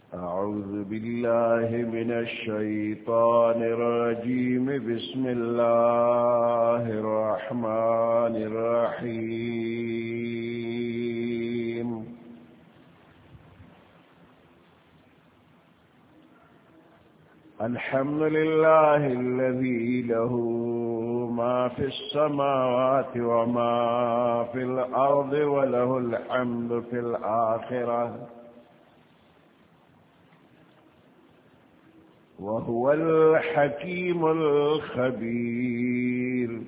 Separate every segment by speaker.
Speaker 1: أعوذ بالله من الشيطان الرجيم بسم الله الرحمن الرحيم الحمد لله الذي له ما في السماوات وما في الأرض وله الحمد في الآخرة وهو الحكيم الخبير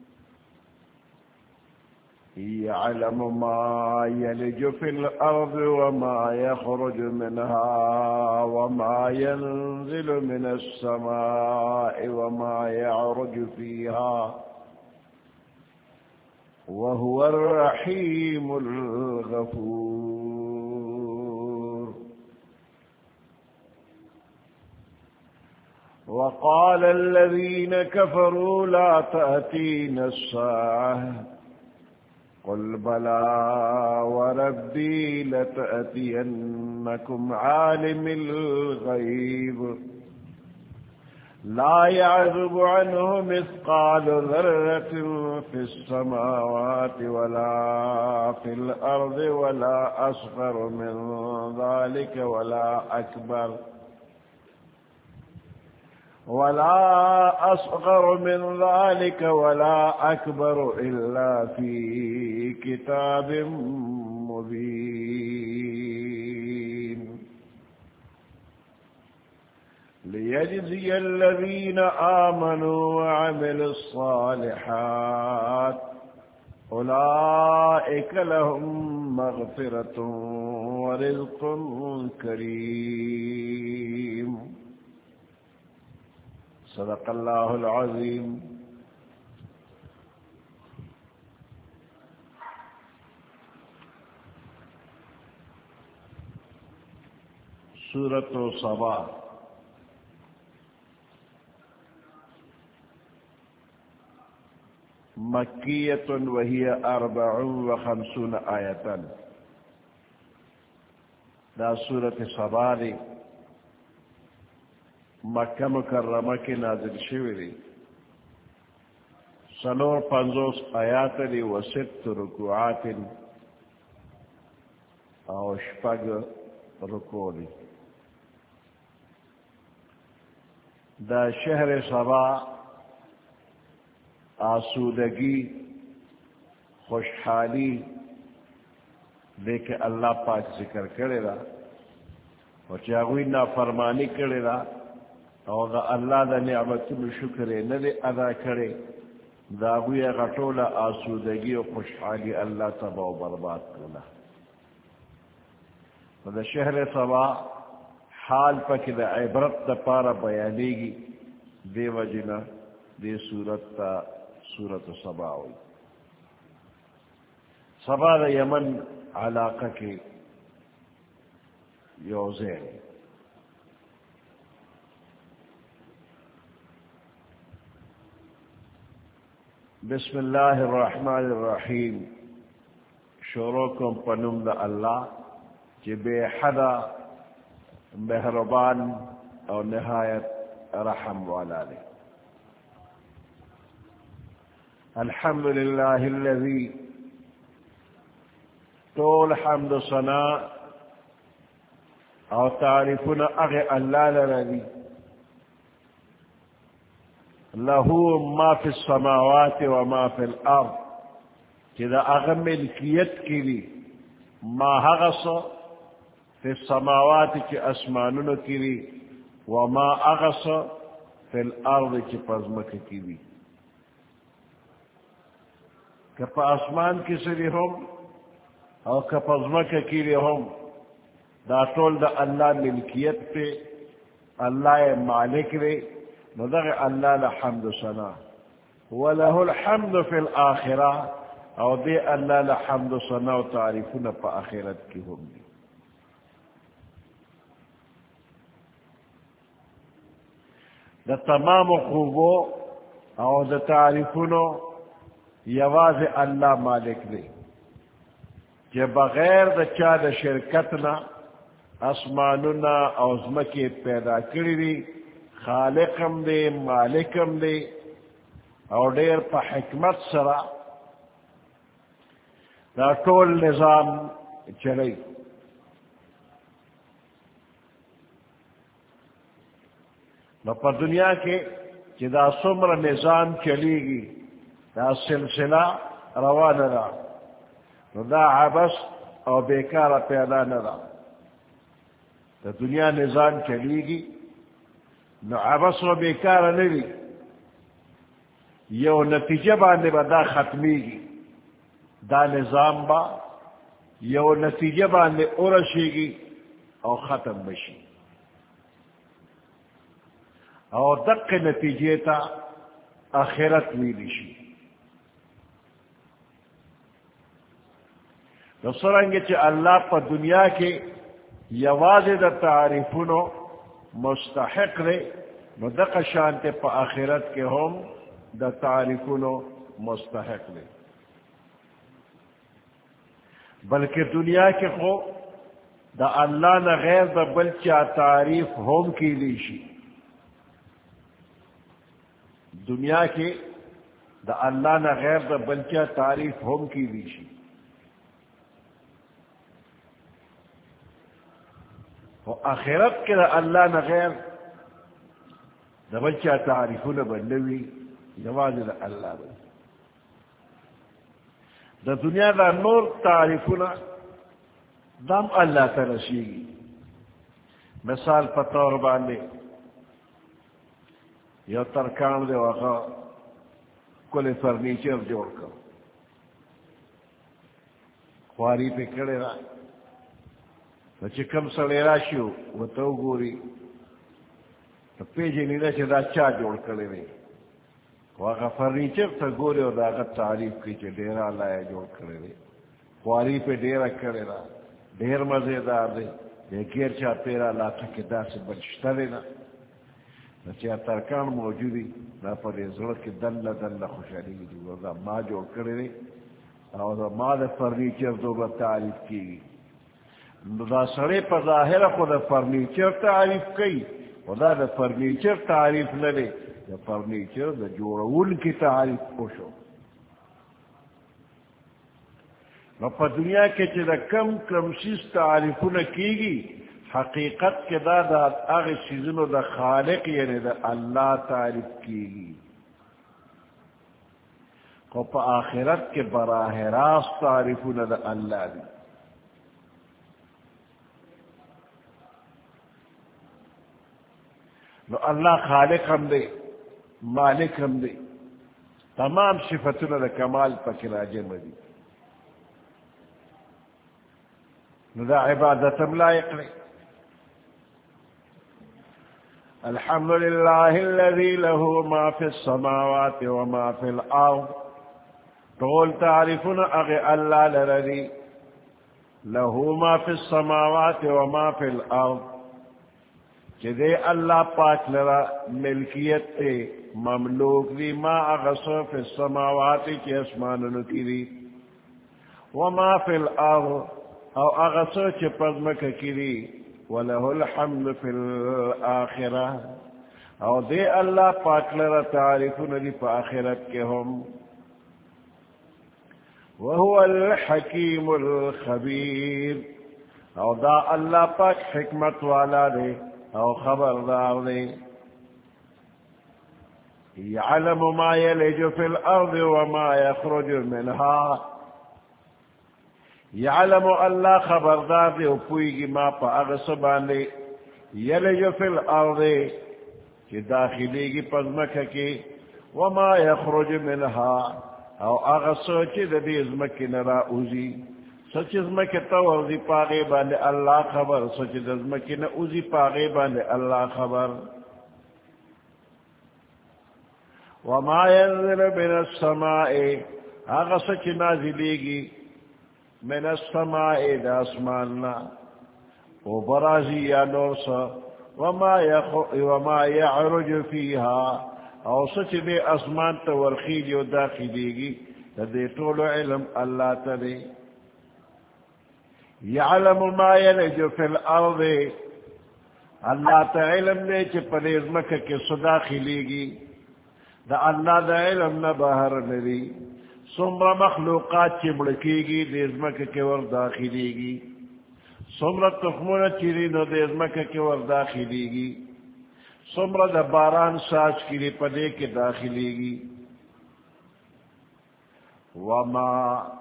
Speaker 1: يعلم ما يلج في الأرض وما يخرج منها وما ينزل من السماء وما يعرج فيها وهو الرحيم الغفور. وقال الذين كفروا لا تأتينا الساعة قل بلى وربي لتأتينكم عالم الغيب لا يعزب عنه مثقال ذرة في السماوات ولا في الأرض ولا أصغر من ذلك ولا أصغر من ذلك ولا أكبر إلا في كتاب مبين ليجزي الذين آمنوا وعملوا الصالحات أولئك لهم مغفرة ورزق كريم. صدق الله العظيم. سورة صبا مكية وهي 54 آية. دا سورة صبا دی مکہ مکرمہ کی نازل شوی دی. 55 آیات دی و 6 رکوعات او 6 رکوع دی. دا شہر صبا آسودگی خوشحالی دیکھ اللہ پاک ذکر کرے دا و چاگوی نافرمانی کرے دا او دا اللہ دا نعمتون شکر ندے ادا کرے دا گوی غطول آسودگی و خوشحالی اللہ تبا و برباد کرنا. دا شہر صبا حال پاک دا عبرت دا پارا بیانی گی دے وجنا دے سورت تا سورت صبا ہوئی. صبا دا یمن علاقہ کے یوزین. بسم اللہ الرحمن الرحیم. شروعکم پنم دا اللہ جی بے حدا مہربان اور نہایت رحم والا دے. الحمد للہ الذی طول حمد ثنا اور تعریفنا اغی اللہ لردی له ما في السماوات وما في الأرض كذا أغم ملكيت كذي ما هغص في السماوات كأسمانون كذي وما أغص في الأرض كفزمك كذي. كفا أسمان كسري هم أو كفزمك كذي هم دا طول دا الله ملكيت في الله مالك دي نظر اللہ لحمد ثنا وله الحمد في الآخرة او دے اللہ لحمد ثنا و تعریفنا پا آخرت کی ہم دی. دا تمام خوبو او دا تعریفنا یواز اللہ مالک دے کہ بغیر دا چا دا شرکتنا اسماننا او زمکی پیدا کری دی خالقم دے مالکم دے او دیر پا حکمت سرا دا طول نظام چلی نو پا دنیا کے چی دا سمر نظام چلی گی دا سلسلہ روان دا نو دا عبس او بیکار پیدا ندا دا دنیا نظام چلی گی نو عبس و بیکار نوی یو نتیجہ باندے با دا ختمی گی دا نظام با یو نتیجہ باندے ارشی گی او ختم بشی او دق نتیجے تا آخرت ویلی شی تو سرنگے چے اللہ پا دنیا کے یواز دا تعریفونو مستحق رے نو دق شانتے پا آخرت کے ہم دا تعریفونو مستحق رے بلکہ دنیا کے خو دا اللہ نہ غیر دا بلچہ تعریف ہم کی لیشی دنیا کے دا اللہ نہ غیر دا بلچہ تعریف ہم کی لیشی آخرت کے دا اللہ نہ غیر دا بلچہ تعریفون بنوی جواز دا اللہ بن دا دنیا دا نور تعریفون دام اللہ ترسیگی مثال پتور باندے یو ترکان دے وقا کل فرنیچر جوڑ کر خواری پہ کڑے را چکم سڑے راشیو و تو گوری تو پیجی نیدہ چھ دا چا جوڑ کرے رہے واقع فرنیچر تا گوری و دا غت تعریف کی چھ دیرہ لائے جوڑ کرے رہے خواری پہ دیرہ کرے را دیر مزیدار دے دیکھیر چاہ پیرا لاتا کے دا سے بچتا دینا چاہ ترکان موجودی دا پر ازرد کے دل خوشحالی دی دا ما جوڑ کرے رہے اور دا ما دا فرنیچر دو با تعریف کی گی دا سڑے پا ظاہر خود فرنیچر تعریف کئی خدا دا فرنیچر تعریف لے دا فرنیچر دا جوڑون کی تعریف پوشو نو پا دنیا کے چی دا کم چیز تعریفون کی گی حقیقت کے دا اغی چیزنو دا خالق یعنی دا اللہ تعریف کی گی کو پا آخرت کے براہ راست تعریفون دا اللہ دی نو اللہ خالق ہم دے مالک ہم دے تمام صفتنا دا کمال پاکی راجم دی نو دا عبادت ہم لائق لے الحمدللہ الذی له ما فی السماوات وما فی الارض طول تعریفنا اغی اللہ لردی له ما فی السماوات وما فی الارض کہ دے اللہ پاک لرا ملکیت تے مملوک دی ما اغسو فی السماوات کی اسماننو کی دی وما فی الارض او اغسو چی پزمک کی دی وَلَهُ الْحَمْدُ فِي الْآخِرَةِ او دے اللہ پاک لرا تعریفون دی پا آخرت کے ہم وَهُوَ الْحَكِيمُ الْخَبِيرُ او دا اللہ پاک حکمت والا دے او خبردار دے يَعْلَمُ مَا يَلِجُ فِي الْأَرْضِ وَمَا يَخْرُجُ مِنْهَا یعلم اللہ خبردار دے اپوئی گی ما پا اغصبان دے یلجو فی الارض چی داخلی گی پزمکہ کی وما یخرج منها او اغصو چی دی ازمکی نرا اوزی سچ ازمکی تورزی پاغی باندے اللہ خبر سچ ازمکی نا اوزی پاغی باندے اللہ خبر وما ینزل من السماء اغصو چی نازلی گی من السماء دا اسماننا و برازی یا نورسا وما يعرج فيها او سچ دے اسمان تا ورخیلی و داخلی گی دے طول علم اللہ تا دے یعلم ما یلج فی الارض اللہ تا علم دے چی پدیز مکہ کے صدا خلیگی دا اللہ دا علم نہ باہر ندی سمر مخلوقات چی مڑکی گی دیز مکہ کے ور داخلی گی سمر تخمون چیری نو دیز مکہ کے ور داخلی گی سمر دا باران ساچ کری پدے کے داخلی گی وما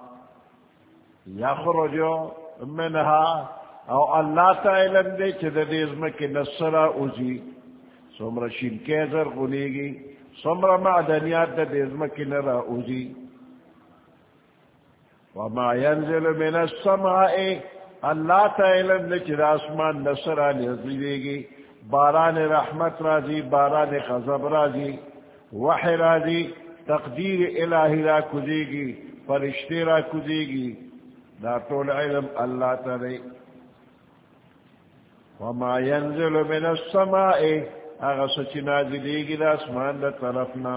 Speaker 1: یخرجو منها او اللہ تا علم دے چی دا دیز مکہ نصرہ اوزی سمر شنکے زرغنی گی سمر معدنیات دا دیز مکہ نرہ اوزی وما ينزل من السماء اللہ تا علم دے چی دا اسمان نصرہ نزلے گی باران رحمت رازی باران غضب رازی وحی رازی تقدیر الہی را کدے گی فرشتے را کدے گی دا طول علم اللہ تعالی وما ينزل من السماء اغا سچ نازلے گی دا اسمان دا طرفنا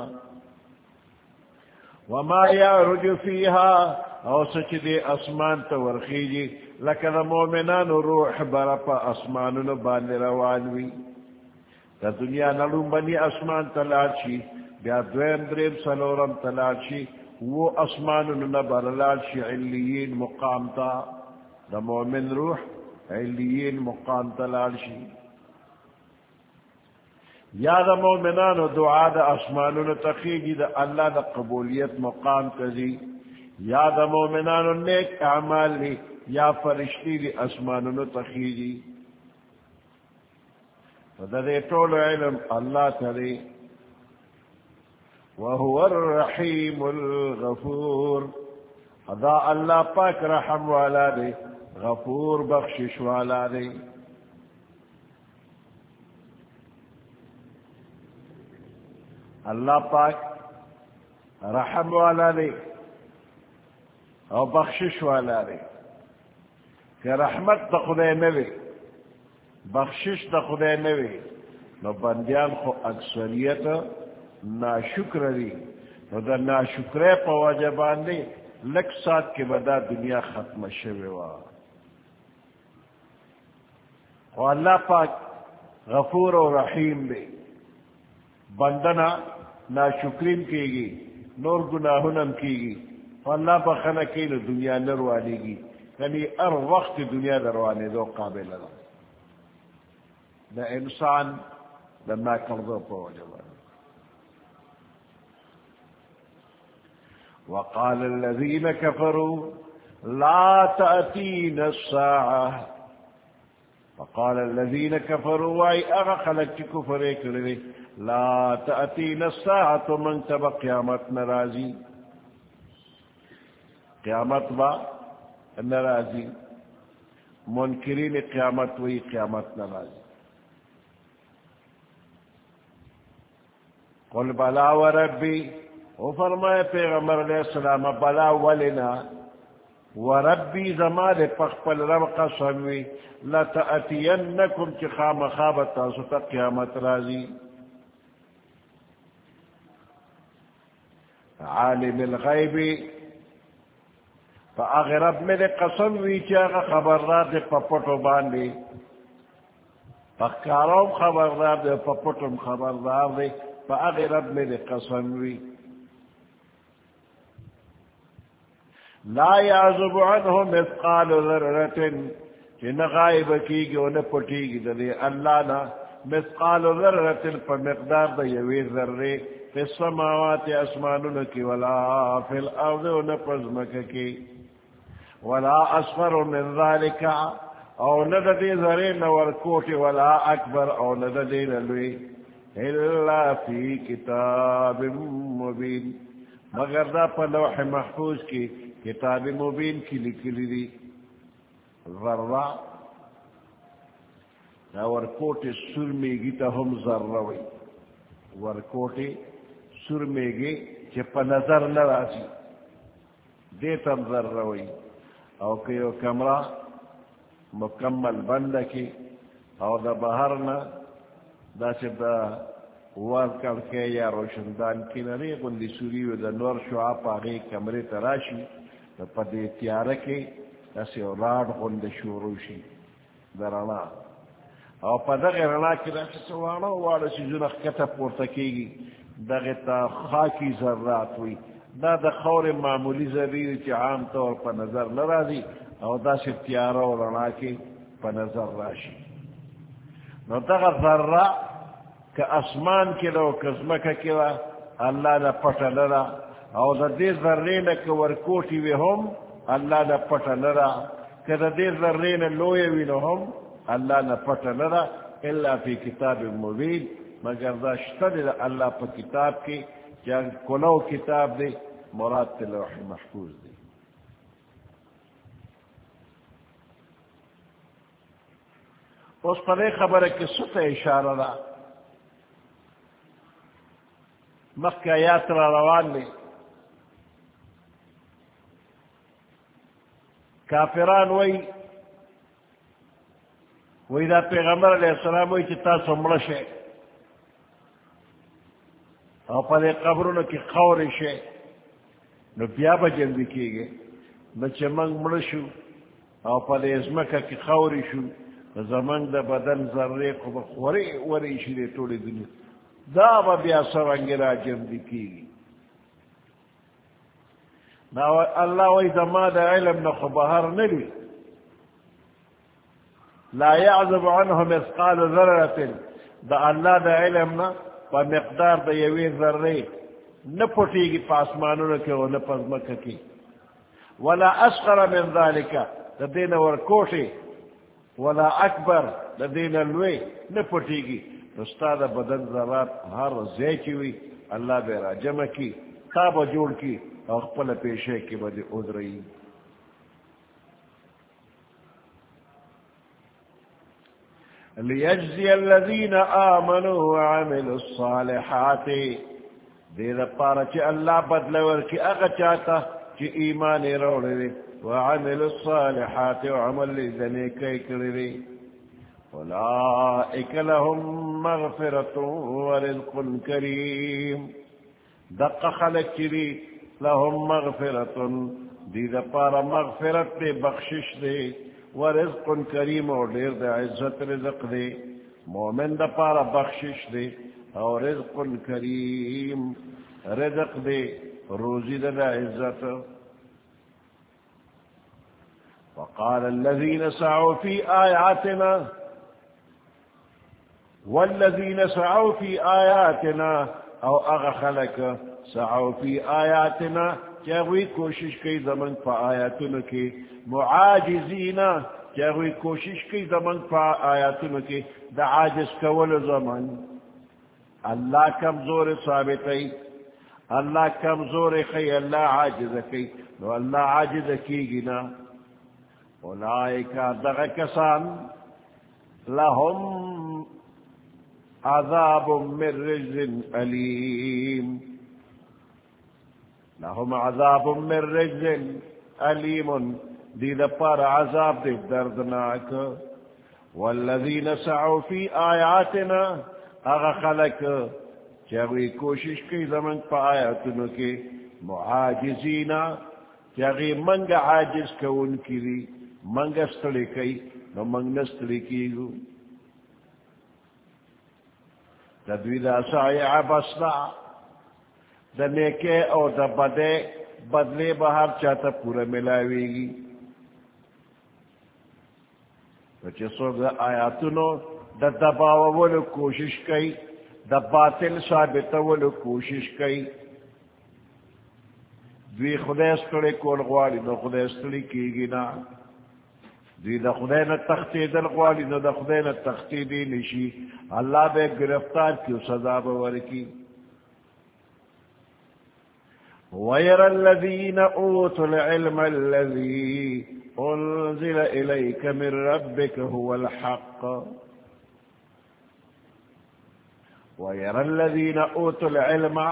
Speaker 1: وما يعرج فيها او سچ دے اسمان تا ورخیجی لکن مومنان روح برپا اسمانون باندے روانوی دا دنیا نلوم بنی اسمان تلاشی بیا دویم دریم سلورم تلاشی وہ اسمانون نبرلاشی علیین مقام تا دا مومن روح علیین مقام تلاشی یا دا مومنان دعا دا اسمانون تخیجی دا اللہ دا قبولیت مقام تزی یا دا مومنان نیک اعمال لی یا فرشتی لی اسمانون تخیجی فدا دے طول علم اللہ تعالی وهو الرحیم الغفور ادا اللہ پاک رحم والا دے غفور بخشش والا دے اللہ پاک رحم والا دے اور بخشش والا دے کہ رحمت دا خدے نوے بخشش دا خدے نوے نو بندیان خو اکثریت ناشکر دی نو دا ناشکرے پا وجبان دے لک ساتھ کے بدا دنیا ختم شوے وا و اللہ پاک غفور و رحیم دے بندنا ناشکرین کی گی نور گناہنم کی گی فاللہ بخنا کی نو دنیا نروانے گی یعنی ار وقت دنیا دروانے دو قابل دا انسان دا نا کردو پا وجبان وقال الذين كفروا لا تأتينا الساعة وقال الذين كفروا واي اغا خلق كفر اكرده لا تأتينا الساعة من تبا قيامت نرازي قیامت با نرازی منکرین قیامت وی قیامت نرازی قل بلا وربی او فرمائے پیغمبر علیہ السلام بلا ولنا وربی زمان پخپل رب قسموی لتأتینکم چی خام خوابتا ستا قیامت رازی عالم الغیبی فاغرب میں دے قسم وی چاگا خبردار دے پپٹو باندے فکاروم خبردار دے پپٹم خبردار دے فاغرب میں دے قسم وی لا يعزب عنه مثقال ذرة کہ نغائب کی گی و نپٹی گی دے اللہ نا مثقال ذرة فمقدار دے یوی ذرے فی السماوات اسمانون کی ولا فی الارض و نپزمک کی ولا اصغر من ذلك او نددی ذرین ورکوٹ ولا اکبر او نددی نلوی الا فی کتاب مبین مگر دا پا لوح محفوظ کی کتاب مبین کی لکلی دی ذرہ دا ورکوٹ سرمیگی تا ہم ذروی ورکوٹ سرمیگی چپا نظر نرازی دیتم ذروی او کیو کمرہ مکمل بند کی او دا بہرنا دا چپ دا وار کرکے یا روشندان کی نری قندی سوری و دا نور شعاپ آگئی کمرے تراشی دا پا دی تیارکی داسې راډ غوندې شروع شي د رڼا او په دغې رڼا کې داسې څه واړه څیزونه ښکته پورته کېږي دغې ته خاکي ذرات وي دا د خاورې معمولي ذرې دي چې عام طور په نظر نه راځي او داسې تیاره او رڼا کې په نظر راشي نو دغه ذره که اسمان کې ده او که ځمکه کې ده الله نه پټه نه ده او د دې ذرې نه که ورکوټې وي هم الله نه پټه نه ده که د دې ذرې نه لویه وي نو هم الله نه پټه نه ده الا فی کتاب مبین مگر دا شته دی د الله په کتاب کې چې کلو کتاب دی مراد ته لوح محفوظ دی اوس په دې خبره کې څه ته اشاره ده مخکې آیات را روان دی کافران وی دا پیغمبر علیہ السلام وی چې تاسو مړه شئ او په دې قبرونو کې خاورې شئ نو بیا به ژوندي کېږئ نو چې موږ مړه شو او په دې ځمکه کې خاورې شو نو زموږ د بدن ذرې خو به خورې ورې شي دې ټولې دنیا دا به بیا څرنګې را ژوندي کېږي نو الله وی زما د علم نه خو بهر نه وي لا يعزب عنه مثقال ذرة دا الله دا علمنا ومقدار دا يوي ذرة نپوٹیگی پاسمانوں کے و نپزمکہ کی ولا اصغر من ذلك دا دین ورکوٹی ولا اکبر دا دین الوی نپوٹیگی استاد بدن ذرات ہر زیچوی اللہ بیرا جمع کی خواب جوڑ کی اور خپل پیشے کی بدی ادرئی ليجزي الذين آمنوا وعملوا الصالحات دے دا پارا چی اللہ بدلور کی اغا چاہتا چی ایمان روڑے دے وعملوا الصالحات وعمل لزنے کئی کرے دے اولئک لهم مغفرت ورزق کریم دقا خلق چی دی لهم مغفرت دی دا پارا مغفرت دے بخشش دے ورزق کریم اور دیر دے عزت رزق دے مومن دا پارا بخشش دے اور رزق کریم رزق دے روزی دا عزت وقال الذين سعوا في آياتنا والذين سعوا في آياتنا او اغخلك سعوا في آياتنا چاہوی کوشش کی زمن پا آیاتن کی معاجزینا چاہوی کوشش کی زمن پا آیاتن کی دا عاجز کول زمن اللہ کمزور ثابتی اللہ کمزور خی اللہ عاجز کی نو اللہ عاجز کی گنا اولائکا دغا کسان لهم عذاب من رجز علیم لهم عذاب من رجز علیم دی دا پر عذاب دی دردناک والذین سعوا فی آیاتنا اغا خلق چاہوی کوشش کی زمن پا آیاتنو کے معاجزینا چاہوی منگ عاجز کون کی دی منگ استلی کی نو منگ نستلی کیگو تدوید سعی عبسنا دا نیکے او دا بدے بدلے بہر چاہتا پورا ملاوے گی وچے سو دا آیاتنو دا دباولو کوشش کئی دا باطل ثابتولو کوشش کئی دوی خدای استڑے کول غوالی نو خدای استڑی کی گی نا دوی دا خدای نا تختیدل غوالی نو دا خدای نا تختیدی نشی اللہ بے گرفتار کیو سزا بورکی وَيَرَى الَّذِينَ أُوتُوا الْعِلْمَ الَّذِي أُنزِلَ إِلَيْكَ مِن رَبِّكَ هُوَ الْحَقُّ وَيَرَى الَّذِينَ أُوتُوا الْعِلْمَ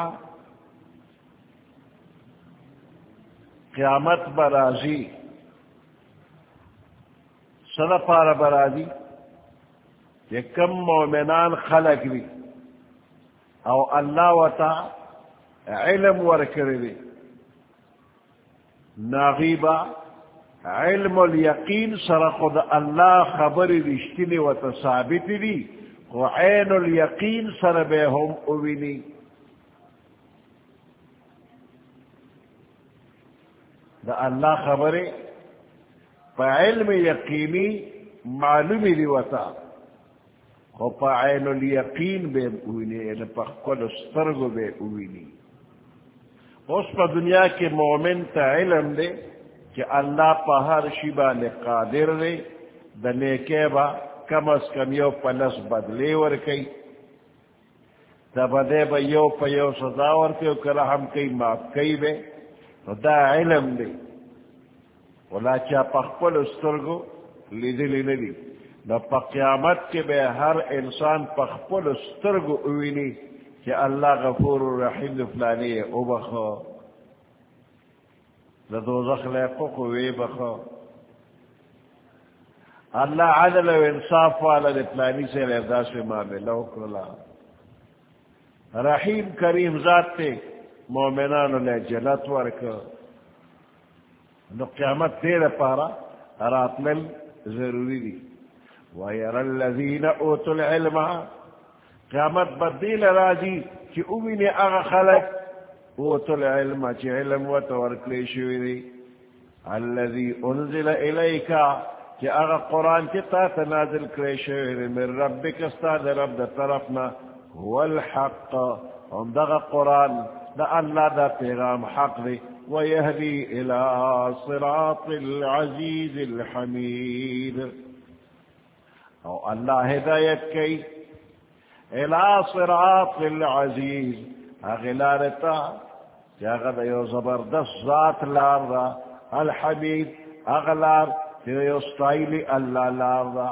Speaker 1: قیامت برازی صدا پار برازی کہ کم مومنان خلق بھی او اللہ وطا علم ورکر دی ناغیبا علم الیقین سر خود اللہ خبر رشتنی و ثابت دی و عین الیقین سر بے ہم اوینی دا اللہ خبر پا علم یقینی معلومی دی وتا و پا عین الیقین بے اوینی یعنی پا خود استرگو بے اوینی اس پا دنیا کے مومن تا علم دے کہ اللہ پا ہر شیبا نے قادر دے دنے کے با کم از کم یو پلس بدلے ورکی دے با یو پا یو سزا ورکی کرحم کئی معاف کئی بے دا علم دے ولا چا پخپل استرگو لیدلی ندی دا پا قیامت کے بے ہر انسان پخپل استرگو اوینی کہ اللہ غفور رحیم فلانی او بخو دا دوزخ لے پکو وی بخو اللہ عدل و انصاف والا دے فلانی سے لہذا سے معاملہ کرلا رحیم کریم ذات تے مومنانو لے جنت ورکو نو قیامت دیر پارا راتنل ضروری دی وَيَرَى الَّذِينَ أُوتُوا الْعِلْمَ قیامت بدیل راجی چی اوینی اغا خلق اوتوا العلم چی علم و تورکلی شوی دی الذي انزل الیکا چی اغا قرآن چی تا تنازل کلی شوی دی من ربک استاد رب دا طرفنا هو الحق ہم دا قرآن دا اللہ دا پیغام حق دی ويهدي إلى صراط العزيز الحميد او اللہ ہدایت کی الى صراط العزیز اغلارتا جاغد یو زبردست ذات لار دا الحمید اغلار یو ستائلی اللہ لار دا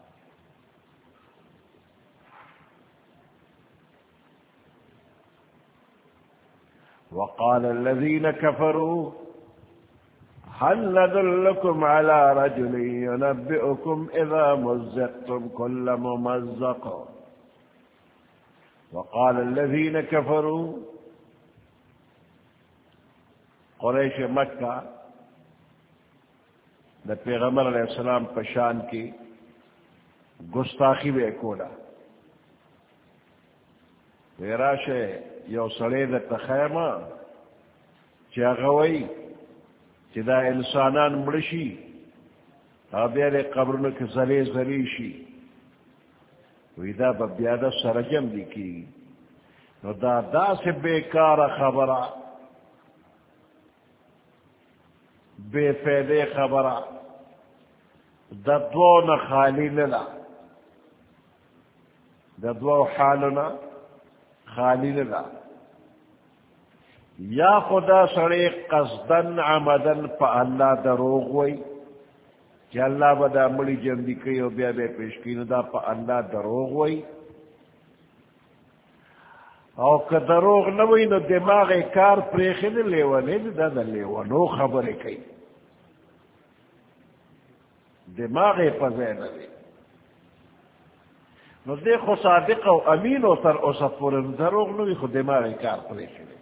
Speaker 1: وقال الذين كفروا هل ندلكم على رجل ينبئكم إذا مزقتم كل ممزق وقال الذين كفروا قریش مکہ دا پیغمبر علیہ السلام پشان کی گستاخی بے کولا ویراش یو سڑے دا تخیمہ چا غوئی چی دا انسانان مرشی آبیار قبرنو کے زلی زلی شی وی دا بیادہ سرجم دی کی نو دا سے بیکار خبرہ بے فیدے خبرہ دا دو خالی للا دا دو حالنا خالی للا یا خدا سڑے قصدن عمدن پا اللہ دروغ وی کہ اللہ بدا مڑی جمدی کئی و بیا بے پیشکین دا پا اللہ دروغ وی او که دروغ نوی نو دماغ کار پریخی لیوانی دا دا لیوانو خبر کئی دماغ پزین دی نو دے خو صادق و امین و تر اصفور دروغ نوی خو دماغ کار پریخی لی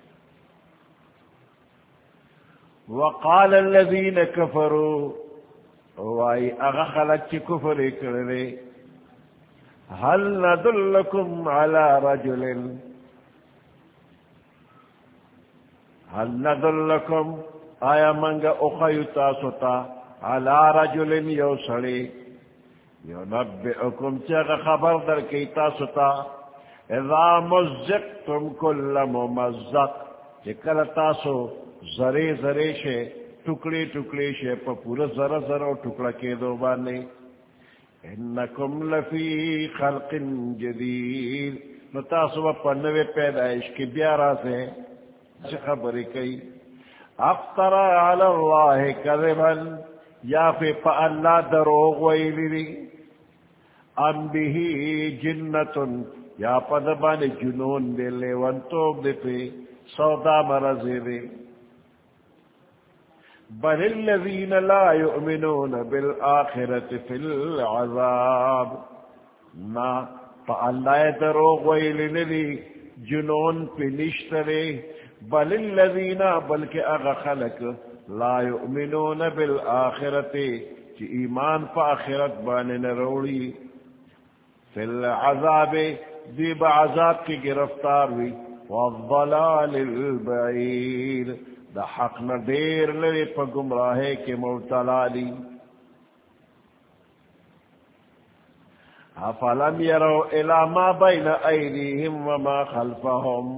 Speaker 1: وقال الذين كفروا واي اغخلت چی کفر کرلے هل ندلكم على رجل هل ندلكم آیا منگا اخیو تاسوتا على رجل یوسڑی ينبئكم چاگ خبر در کی تاسوتا اذا مزقتم كل ممزق چکل تاسو زرے زرے شے ٹکڑے ٹکڑے شے پا پورا ذرا ذرا ٹکڑا کے دو بانے انکم لفی خلق جدید نتاسو پا نوے پیدائش کی بیارا سے خبری کئی افترا علی اللہ کذبا یا فی پا اللہ دروغ ویلی ام بھی جنتن یا پا دبان جنون دے لے ونتوب دے پہ سودا مرضی دے بل الذين لا يؤمنون بالآخرة في العذاب ما فالله دروغ ویل ندی جنون پی نشترے بل الذين بلکہ اغا خلق لا یؤمنون بالآخرت چی ایمان پا آخرت بانے نروڑی فی العذاب دی بعذاب کی گرفتار ہوئی والضلال البعید دا حق ندیر لرے پا گمراہے کے مبتلالی افلم يروا الى ما بين ايديهم وما خلفهم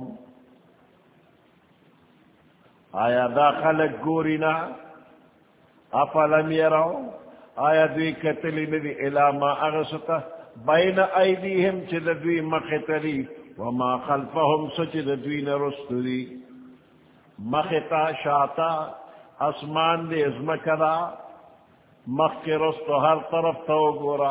Speaker 1: آیا دا خلق گورینا افلم يروا آیا دوی کتلی ندی الى ما اغسطا بین ایدیهم چی دوی مخطلی وما خلفهم سچی دوی نرستلی مخطا شاتا اسمان دی ازمکدا مخ کے رستو ہر طرف تو گورا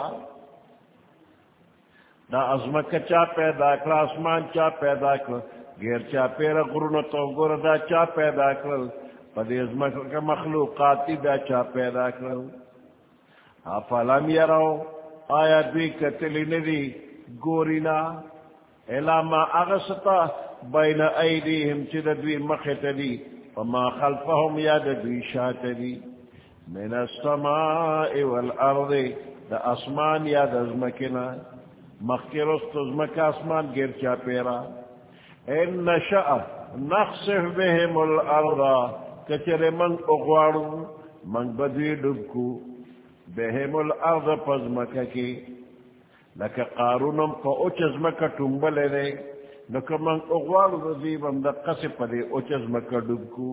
Speaker 1: دا ازمک چا پیدا کر اسمان چا پیدا کر غیر چا پیر غرون تو گور دا چا پیدا کر پدی ازمک کا مخلوقاتی دا چا پیدا کر افلم یرو آیا دوی کتلی ندی گورینا الا ما اغسطا بین ایدیهم چی دوی مخطلی وما خلفهم یا دوی شاتلی من السماء والارض دا اسمان یا دا ازمکنا مخکرست ازمک اسمان گر چا پیرا ان نشأ نخسف بهم الارض کچر من اغوارو من بدوی ڈبکو بهم الارض پزمکا کی لکا قارونم پا اوچ ازمکا ٹنبلے دے لکا من اغوارو رضیبم دا قصف دے اوچ ازمکا ڈبکو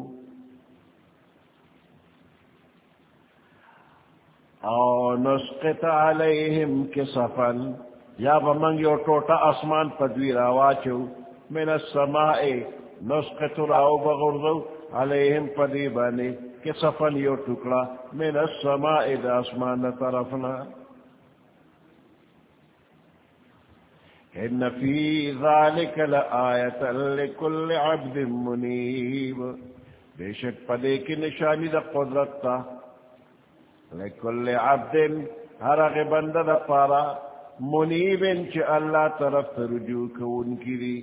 Speaker 1: او نسقط علیہم کسفا یا بمنگ یو ٹوٹا اسمان پدوی راواچو من السماء نسقط راو بغرزو علیہم پدی بانے کسفن یو ٹکڑا من السماء دا اسمان طرفنا ان فی ذالک لآیت لکل عبد منیب بے شک پدے کی نشانی دا قدرت تا لکل عبد ہر اغی بندہ دا پارا منیبن چی اللہ طرف رجوع کون کی دی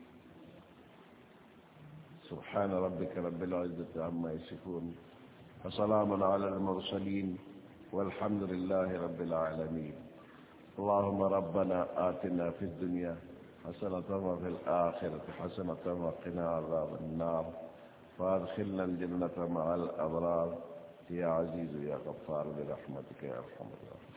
Speaker 1: سبحان ربک رب العزت عما یصفون وسلام علی المرسلین والحمد للہ رب العالمین اللهم ربنا آتنا في الدنيا حسنة وفي الآخرة حسنة وقنا عذاب النار وادخلنا الجنة مع الأبرار يا عزيز يا غفار برحمتك يا أرحم الراحمين.